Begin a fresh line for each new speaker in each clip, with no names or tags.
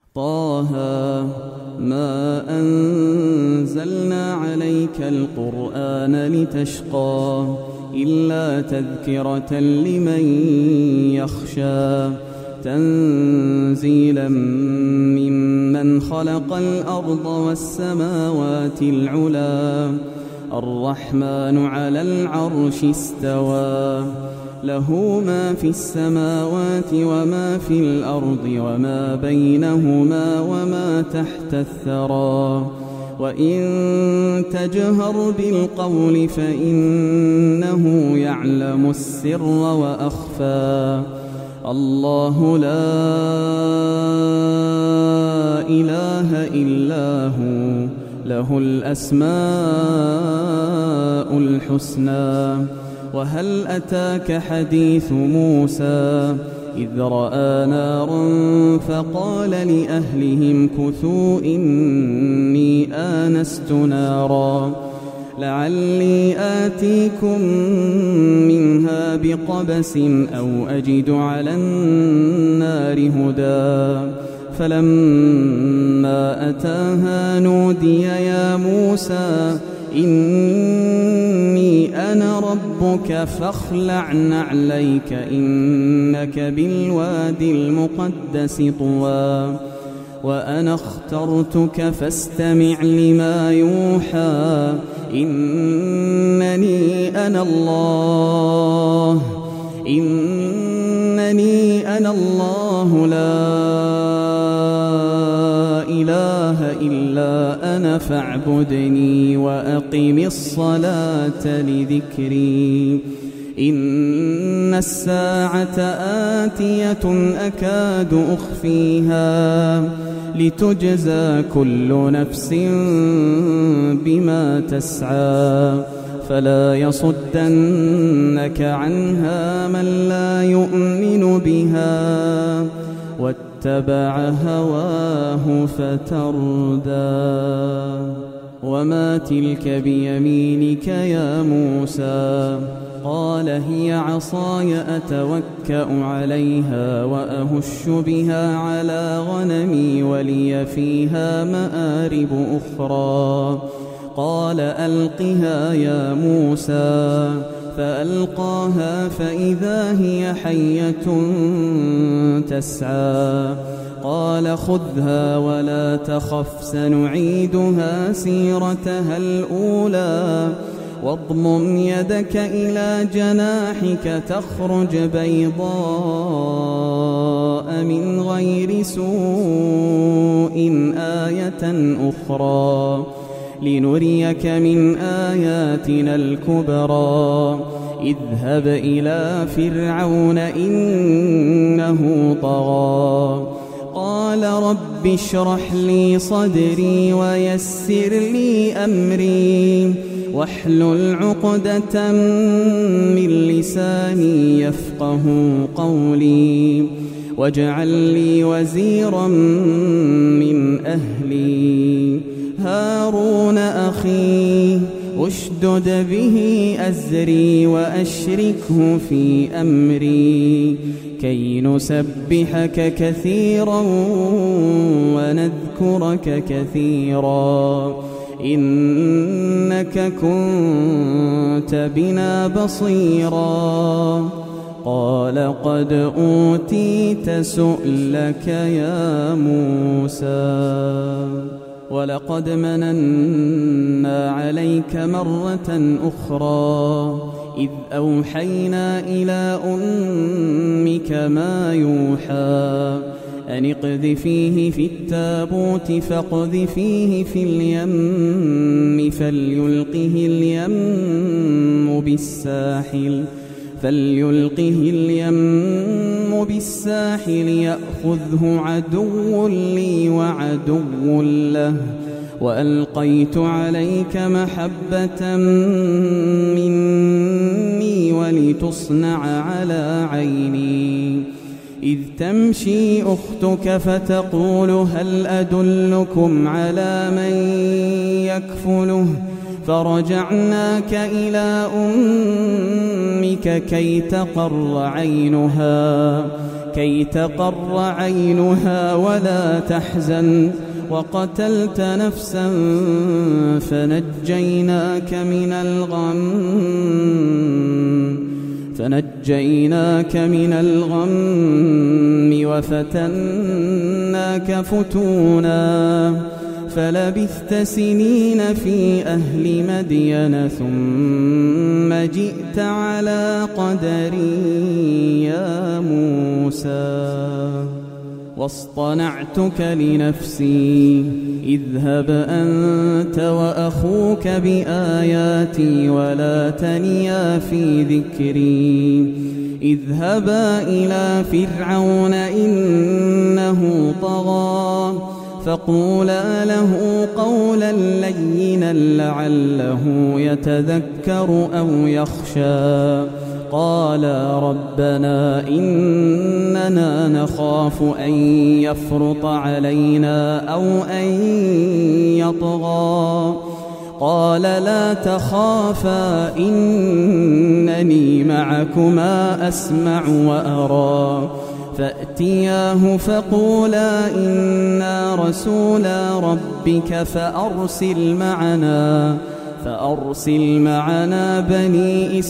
طه ما أنزلنا عليك القرآن لتشقى إلا تذكرة لمن يخشى تنزيلا ممن خلق الأرض والسماوات العلى الرحمن على العرش استوى له ما في السماوات وما في الأرض وما بينهما وما تحت الثرى وإن تجهر بالقول فإنه يعلم السر وأخفى الله لا إله إلا هو له الأسماء الحسنى وهل أتاك حديث موسى إذ رأى نارا فقال لأهلهم كثوا إني آنست نارا لعلي آتيكم منها بقبس أو أجد على النار هدى فلما أتاها نودي يا موسى إني أنا ربك فاخلع نعليك إنك بالوادي المقدس طوى وأنا اخترتك فاستمع لما يوحى إنني أنا الله لا إله إلا أنا فاعبدني وأقم الصلاة لذكري إن الساعة آتية أكاد أخفيها لتجزى كل نفس بما تسعى فلا يصدنك عنها من لا يؤمن بها واتبع هواه فتردى وما تلك بيمينك يا موسى قال هي عصاي أتوكأ عليها وأهش بها على غنمي ولي فيها مآرب أخرى قال ألقها يا موسى فألقاها فإذا هي حية تسعى قال خذها ولا تخف سنعيدها سيرتها الأولى واضمم يدك إلى جناحك تخرج بيضاء من غير سوء آية أخرى لنريك من آياتنا الكبرى اذهب إلى فرعون إنه طغى قال رب اشرح لي صدري ويسر لي أمري واحلل عقدة من لساني يفقه قولي واجعل لي وزيرا من أهلي هارون أخي أشدد به أزري وأشركه في أمري كي نسبحك كثيرا ونذكرك كثيرا إنك كنت بنا بصيرا قال قد أوتيت سؤلك يا موسى ولقد مننا عليك مرة أخرى إذ أوحينا إلى أمك ما يوحى أن اقذفيه في التابوت فاقذفيه في اليم فليلقه اليم بالساحل يأخذه عدو لي وعدو له وألقيت عليك محبة مني ولتصنع على عيني إذ تمشي أختك فتقول هل أدلكم على من يكفله فرجعناك إلى أمك كي كي تقر عينها ولا تحزن وقتلت نفسا فنجيناك من الغم وفتناك فتونا فلبثت سنين في أهل مدين ثم جئت على قدري يا موسى واصطنعتك لنفسي اذهب أنت وأخوك بآياتي ولا تنيا في ذكري اذهبا إلى فرعون إنه طغى فقولا له قولا لينا لعله يتذكر أو يخشى قالا ربنا إننا نخاف أن يفرط علينا أو أن يطغى قال لا تخافا إنني معكما أسمع وأرى فأتياه فقولا إنا رسولا ربك فأرسل معنا بني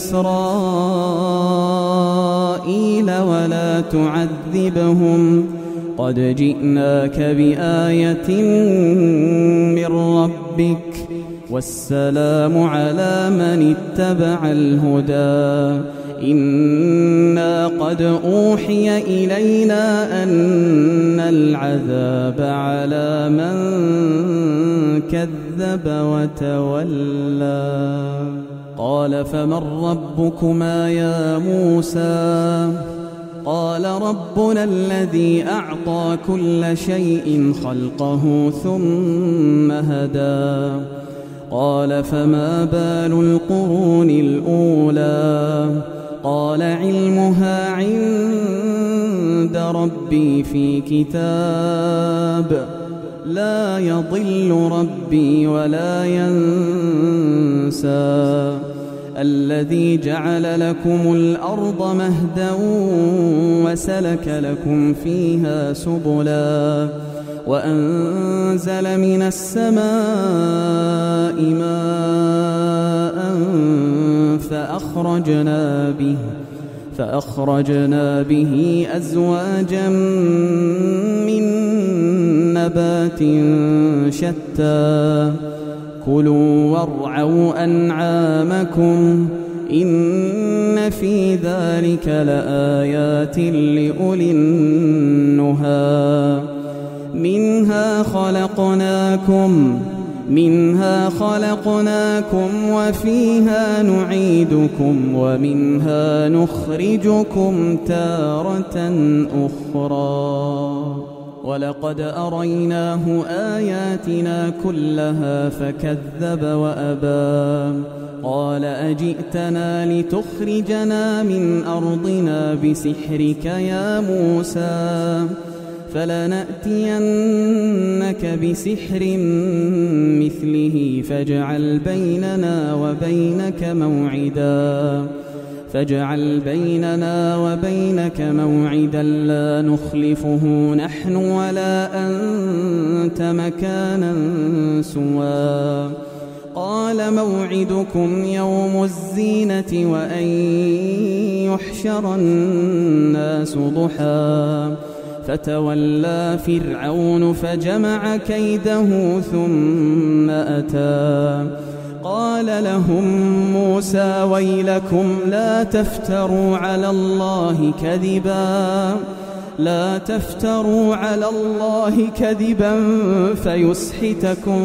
إسرائيل ولا تعذبهم قد جئناك بآية من ربك والسلام على من اتبع الهدى إنا قد أوحي إلينا أن العذاب على من كذب وتولى قال فمن ربكما يا موسى قال ربنا الذي أعطى كل شيء خلقه ثم هدى قال فما بال القرون الأولى قال علمها عند ربي في كتاب لا يضل ربي ولا ينسى الذي جعل لكم الأرض مهدا وسلك لكم فيها سبلا وأنزل من السماء ماء فأخرجنا به أزواجا من نبات شتى كلوا وارعوا أنعامكم إن في ذلك لآيات لأولي النهى منها خلقناكم وفيها نعيدكم ومنها نخرجكم تارة أخرى ولقد أريناه آياتنا كلها فكذب وأبى قال أجئتنا لتخرجنا من أرضنا بسحرك يا موسى فلنأتينك بسحر مثله فاجعل بيننا وبينك موعدا لا نخلفه نحن ولا أنت مكانا سوى قال موعدكم يوم الزينة وأن يحشر الناس ضحى فتولى فرعون فجمع كيده ثم أتى قال لهم موسى ويلكم لا تفتروا على الله كذبا فيسحتكم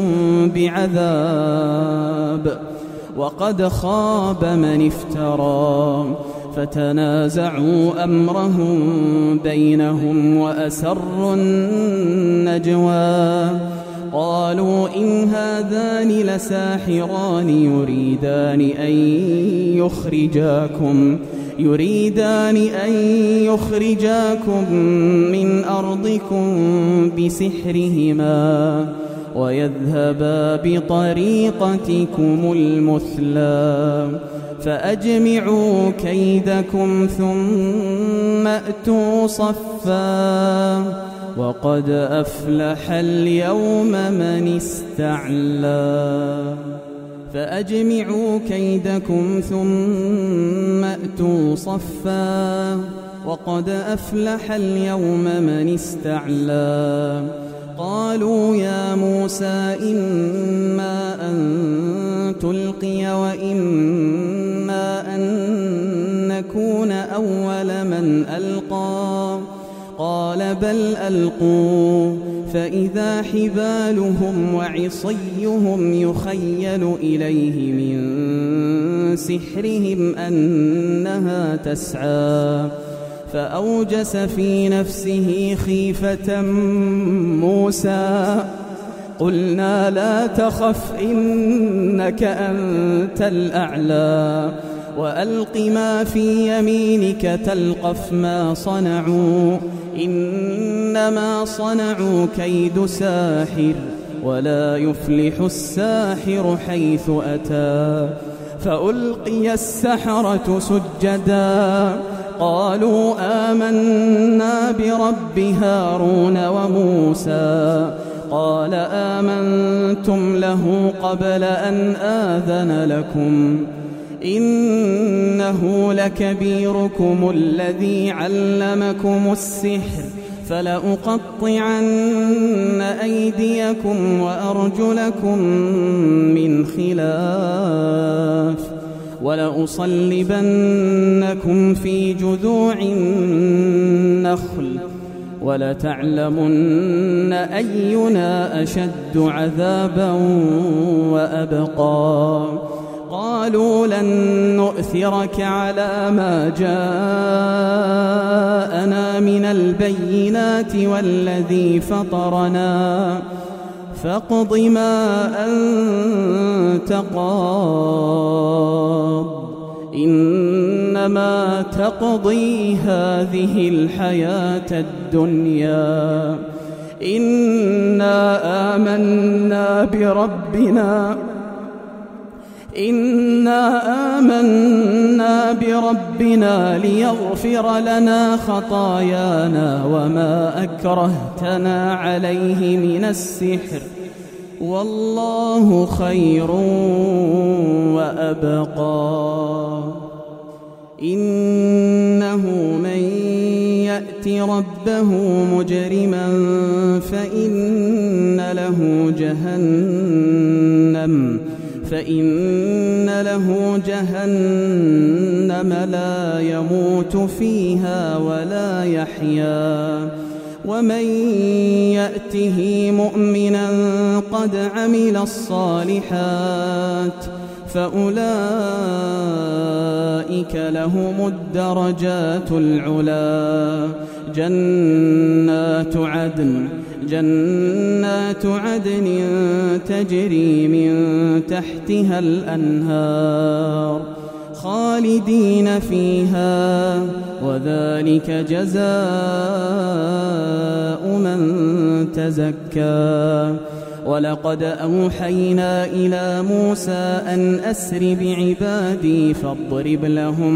بعذاب وقد خاب من افترى فتنازعوا أمرهم بينهم وأسروا النجوى قالوا إن هذان لساحران يريدان أن يخرجاكم من أرضكم بسحرهما ويذهبا بطريقتكم المثلى فأجمعوا كيدكم ثم أتوا صفا وقد أفلح اليوم من استعلى فأجمعوا كيدكم ثم أتوا صفا وقد أفلح اليوم من استعلى قالوا يا موسى إما أن تلقي وإما أن نكون أول من ألقى قال بل ألقوا فإذا حبالهم وعصيهم يخيل إليه من سحرهم أنها تسعى فأوجس في نفسه خيفة موسى قلنا لا تخف إنك أنت الأعلى وألق ما في يمينك تلقف ما صنعوا إنما صنعوا كيد ساحر ولا يفلح الساحر حيث أتى فألقي السحرة سجدا قالوا آمنا برب هارون وموسى قال آمنتم له قبل أن آذن لكم إنه لكبيركم الذي علمكم السحر فلأقطعن أيديكم وأرجلكم من خلاف ولأصلبنكم في جذوع النخل ولتعلمن أينا أشد عذابا وأبقى قالوا لن نؤثرك على ما جاءنا من البينات والذي فطرنا فاقض ما أنت قاض إنما تقضي هذه الحياة الدنيا إنا آمنا بربنا ليغفر لنا خطايانا وما أكرهتنا عليه من السحر والله خير وأبقى إنه من يأت ربه مجرما فإن له جهنم لا يموت فيها ولا يحيا ومن يأته مؤمنا قد عمل الصالحات فأولئك لهم الدرجات العلا جنات عدن تجري من تحتها الأنهار خالدين فيها وذلك جزاء من تزكى ولقد أوحينا إلى موسى أن أسر بعبادي فاضرب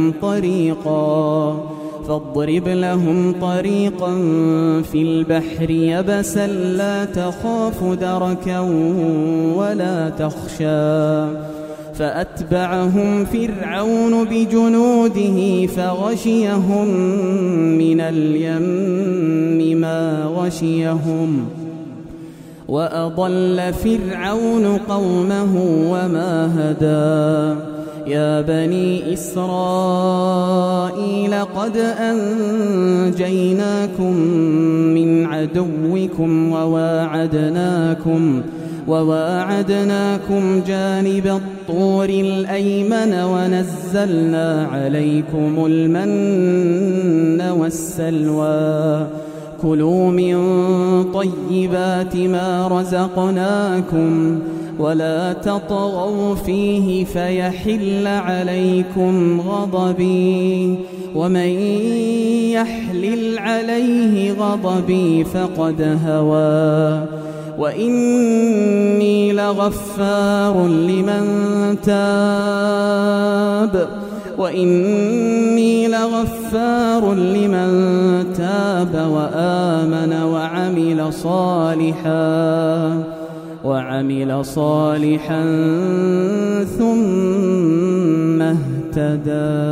لهم طريقا في البحر يبسا لا تخاف دركا ولا تخشى فأتبعهم فرعون بجنوده فغشيهم من اليم ما غشيهم وأضل فرعون قومه وما هدى يا بني إسرائيل قد أنجيناكم من عدوكم وواعدناكم جانب الطور الأيمن ونزلنا عليكم المن والسلوى كلوا من طيبات ما رزقناكم ولا تطغوا فيه فيحل عليكم غضبي ومن يحلل عليه غضبي فقد هوى وإني لغفار لمن تاب وآمن وعمل صالحا ثم اهتدى.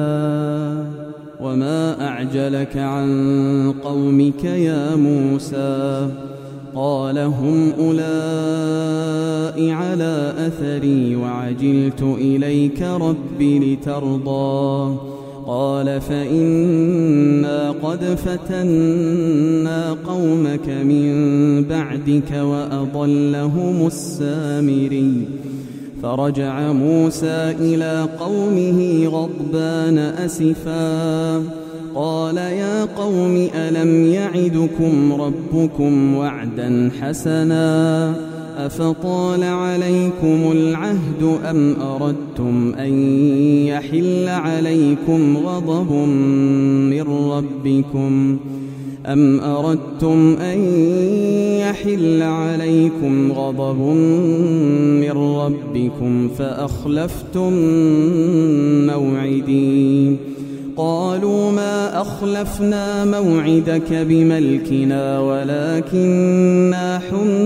وما أعجلك عن قومك يا موسى؟ قال هم أولئك على أثري وعجلت إليك رب لترضى. قال فإنا قد فتنا قومك من بعدك وأضلهم السامري. فرجع موسى إلى قومه غضبان أسفا قال يا قوم ألم يعدكم ربكم وعدا حسنا أفطال عليكم العهد أم أردتم أن يحل عليكم غضب من ربكم فأخلفتم موعدي. قالوا ما أخلفنا موعدك بملكنا ولكننا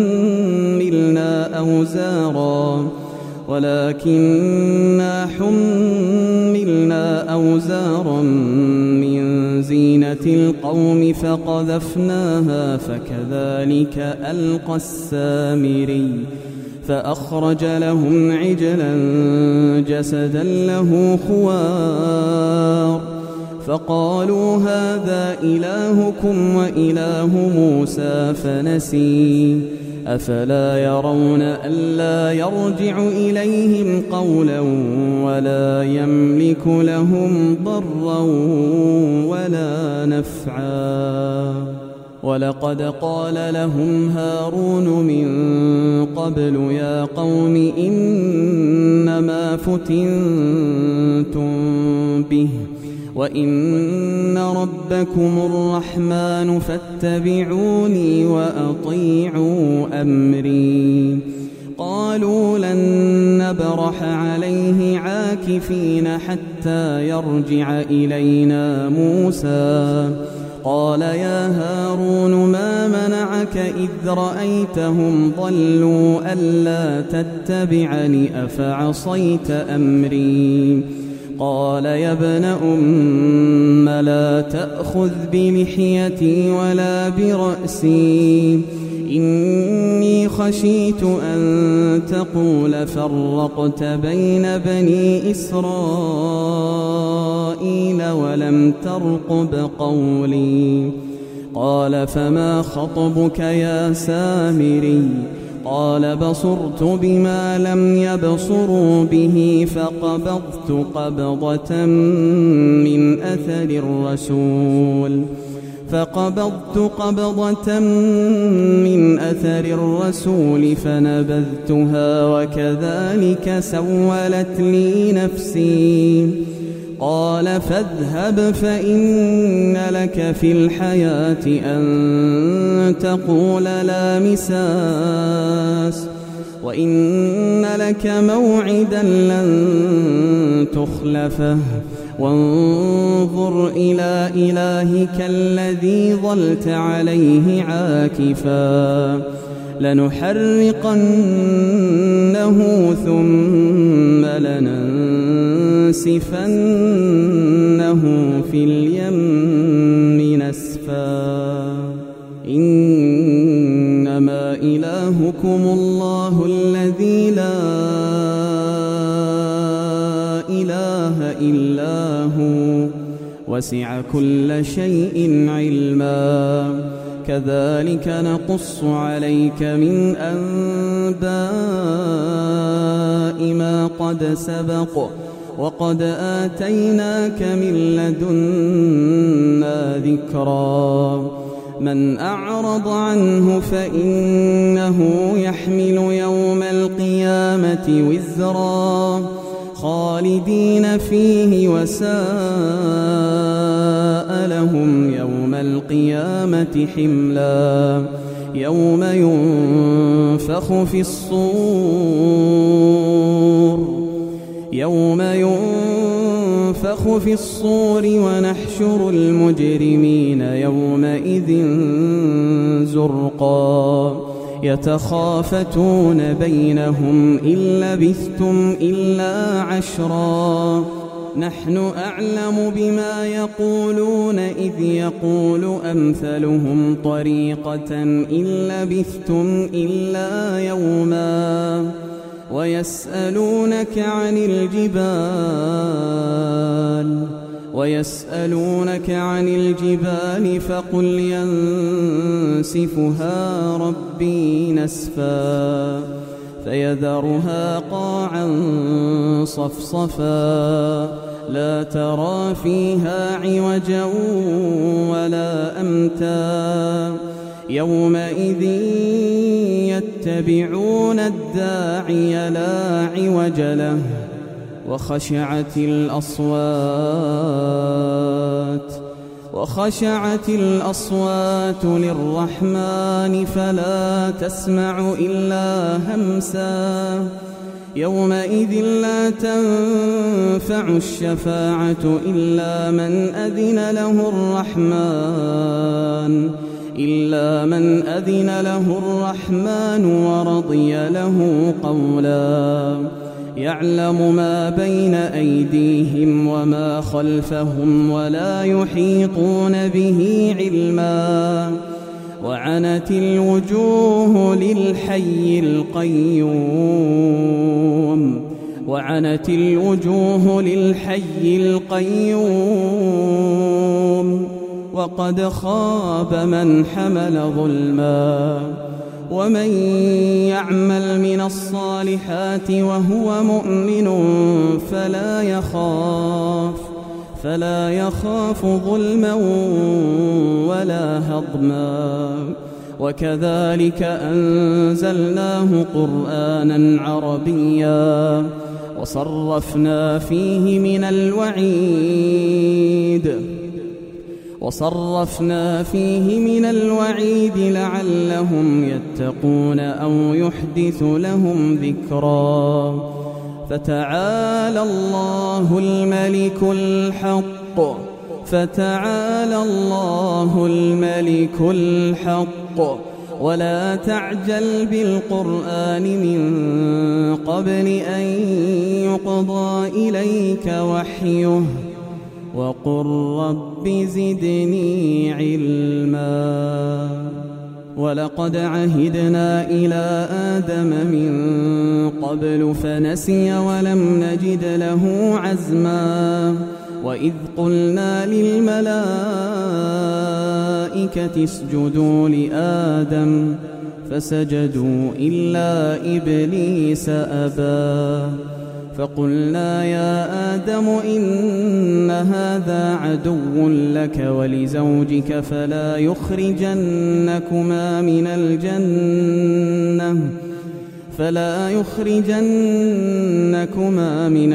حملنا أوزارا من زينة القوم فقذفناها فكذلك ألقى السامري. فأخرج لهم عجلا جسدا له خوار فقالوا هذا إلهكم وإله موسى فنسي. أفلا يرون ألا يرجع إليهم قولا ولا يملك لهم ضرا ولا نفعا. ولقد قال لهم هارون من قبل يا قوم إنما فتنتم به وإن ربكم الرحمن فاتبعوني وأطيعوا أمري. قالوا لن نبرح عليه عاكفين حتى يرجع إلينا موسى. قال يا هارون ما منعك إذ رأيتهم ضلوا ألا تتبعني أفعصيت أمري؟ قال يا ابن أم لا تأخذ بلحيتي ولا برأسي إني خشيت أن تقول فرقت بين بني إسرائيل ولم ترقب قولي. قال فما خطبك يا سامري؟ قال بصرت بما لم يبصروا به فقبضت قبضة من أثر الرسول فنبذتها وكذلك سولت لي نفسي. قال فاذهب فإن لك في الحياة أن تقول لا مساس وإن لك موعدا لن تخلفه وانظر إلى إلهك الذي ظلت عليه عاكفا لنحرقنه ثم لننسفنه في اليم نسفا. إنما إلهكم الله الذي لا إله إلا هو وسع كل شيء علما. كذلك نقص عليك من أنباء ما قد سبق وقد آتيناك من لدنا ذكرا. من أعرض عنه فإنه يحمل يوم القيامة وزرا خالدين فيه وساء لهم يوم القيامة حملا يوم ينفخ في الصور ونحشر المجرمين يومئذ زرقا يتخافتون بينهم إن لبثتم إلا عشرا نحن أعلم بما يقولون إذ يقول أمثلهم طريقة إن لبثتم إلا يوما ويسألونك عن الجبال فقل ينسفها ربي نسفا فيذرها قاعا صفصفا لا ترى فيها عوجا ولا أمتا يومئذ يتبعون الداعي لا عوج له وخشعت الأصوات للرحمن فلا تسمع إلا همسا يومئذ لا تنفع الشفاعة إلا من أذن له الرحمن ورضي له قولا يعلم ما بين أيديهم وما خلفهم ولا يحيطون به علما وعنت الوجوه للحي القيوم وقد خاب من حمل ظلما ومن يعمل من الصالحات وهو مؤمن فلا يخاف ظلما ولا هضما وكذلك أنزلناه قرآنا عربيا وصرفنا فيه من الوعيد لعلهم يتقون أو يحدث لهم ذكرا فتعالى الله الملك الحق ولا تعجل بالقرآن من قبل أن يقضى إليك وحيه وقل رب زدني علما ولقد عهدنا إلى آدم من قبل فنسي ولم نجد له عزما وإذ قلنا للملائكة اسجدوا لآدم فسجدوا إلا إبليس أبى فقلنا يا آدم إن هذا عدو لك ولزوجك فلا يخرجنكما من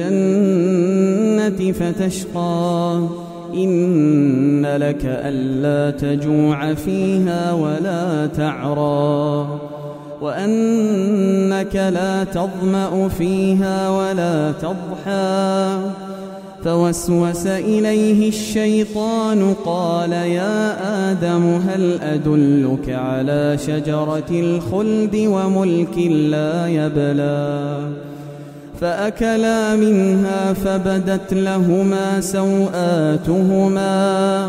الجنة فتشقى إن لك ألا تجوع فيها ولا تعرى وأنك لا تظمأ فيها ولا تضحى فوسوس إليه الشيطان قال يا آدم هل أدلك على شجرة الخلد وملك لا يبلى فأكلا منها فبدت لهما سوآتهما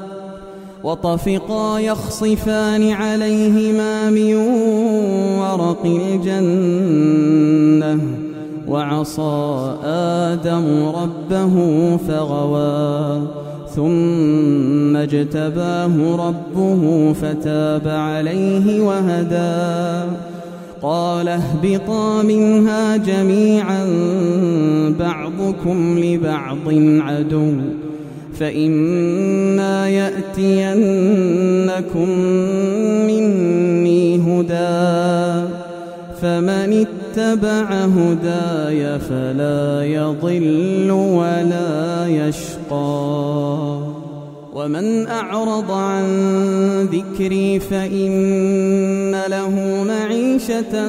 وطفقا يخصفان عليهما من ورق الجنة وعصى آدم ربه فغوى ثم اجتباه ربه فتاب عليه وهدى قال اهبطا منها جميعا بعضكم لبعض عدو فإما يأتينكم مني هدى فمن اتبع هداي فلا يضل ولا يشقى ومن أعرض عن ذكري فإن له معيشة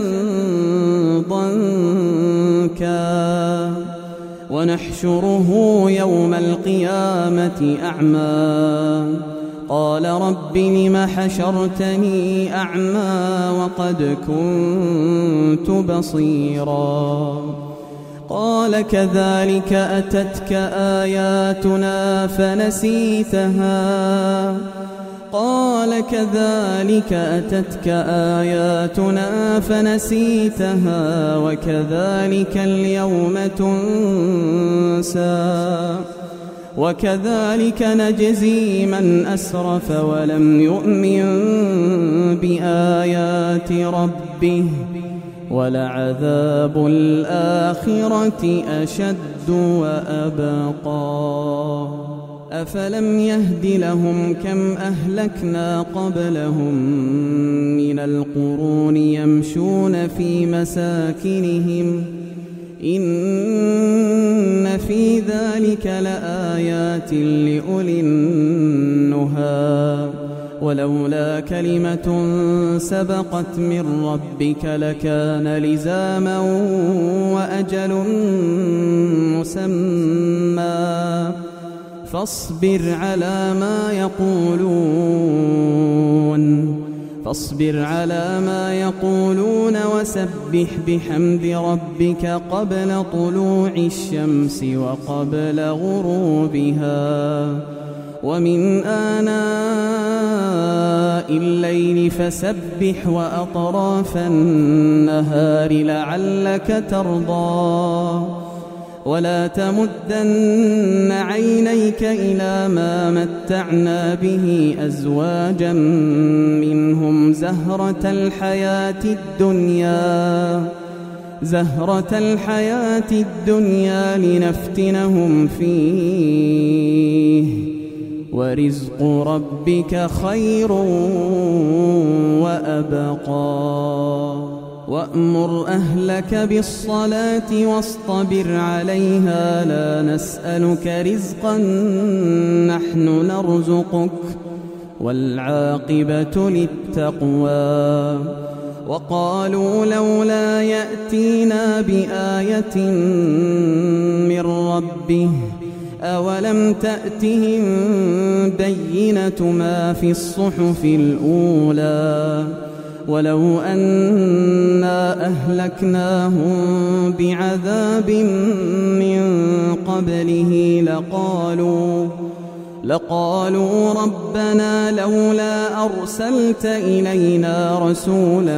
ضنكا ونحشره يوم القيامة أعمى قال رب لم حشرتني أعمى وقد كنت بصيرا قال كذلك أتتك آياتنا فنسيتها وكذلك اليوم تنسى وكذلك نجزي من أسرف ولم يؤمن بآيات ربه ولعذاب الآخرة أشد وأبقى أفلم يهد لهم كم أهلكنا قبلهم من القرون يمشون في مساكنهم إن في ذلك لآيات لأولي النهى ولولا كلمة سبقت من ربك لكان لزاما وأجل مسمى فاصبر على ما يقولون وسبح بحمد ربك قبل طلوع الشمس وقبل غروبها ومن آناء الليل فسبح وأطراف النهار لعلك ترضى ولا تمدن عينيك إلى ما متعنا به أزواجا منهم زهرة الحياة الدنيا لنفتنهم فيه ورزق ربك خير وأبقى وأمر أهلك بالصلاة واصطبر عليها لا نسألك رزقا نحن نرزقك والعاقبة للتقوى وقالوا لولا يأتينا بآية من ربه أولم تأتهم بينة ما في الصحف الأولى ولو أنا أهلكناهم بعذاب من قبله لقالوا ربنا لولا أرسلت إلينا رسولا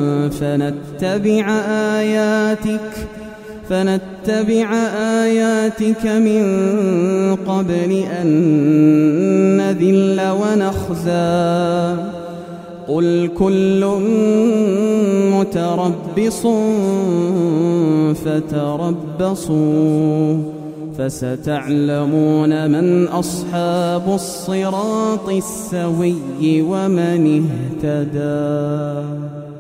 فنتبع آياتك من قبل أن نذل ونخزى قل كل متربص فتربصوا فستعلمون من أصحاب الصراط السوي ومن اهتدى.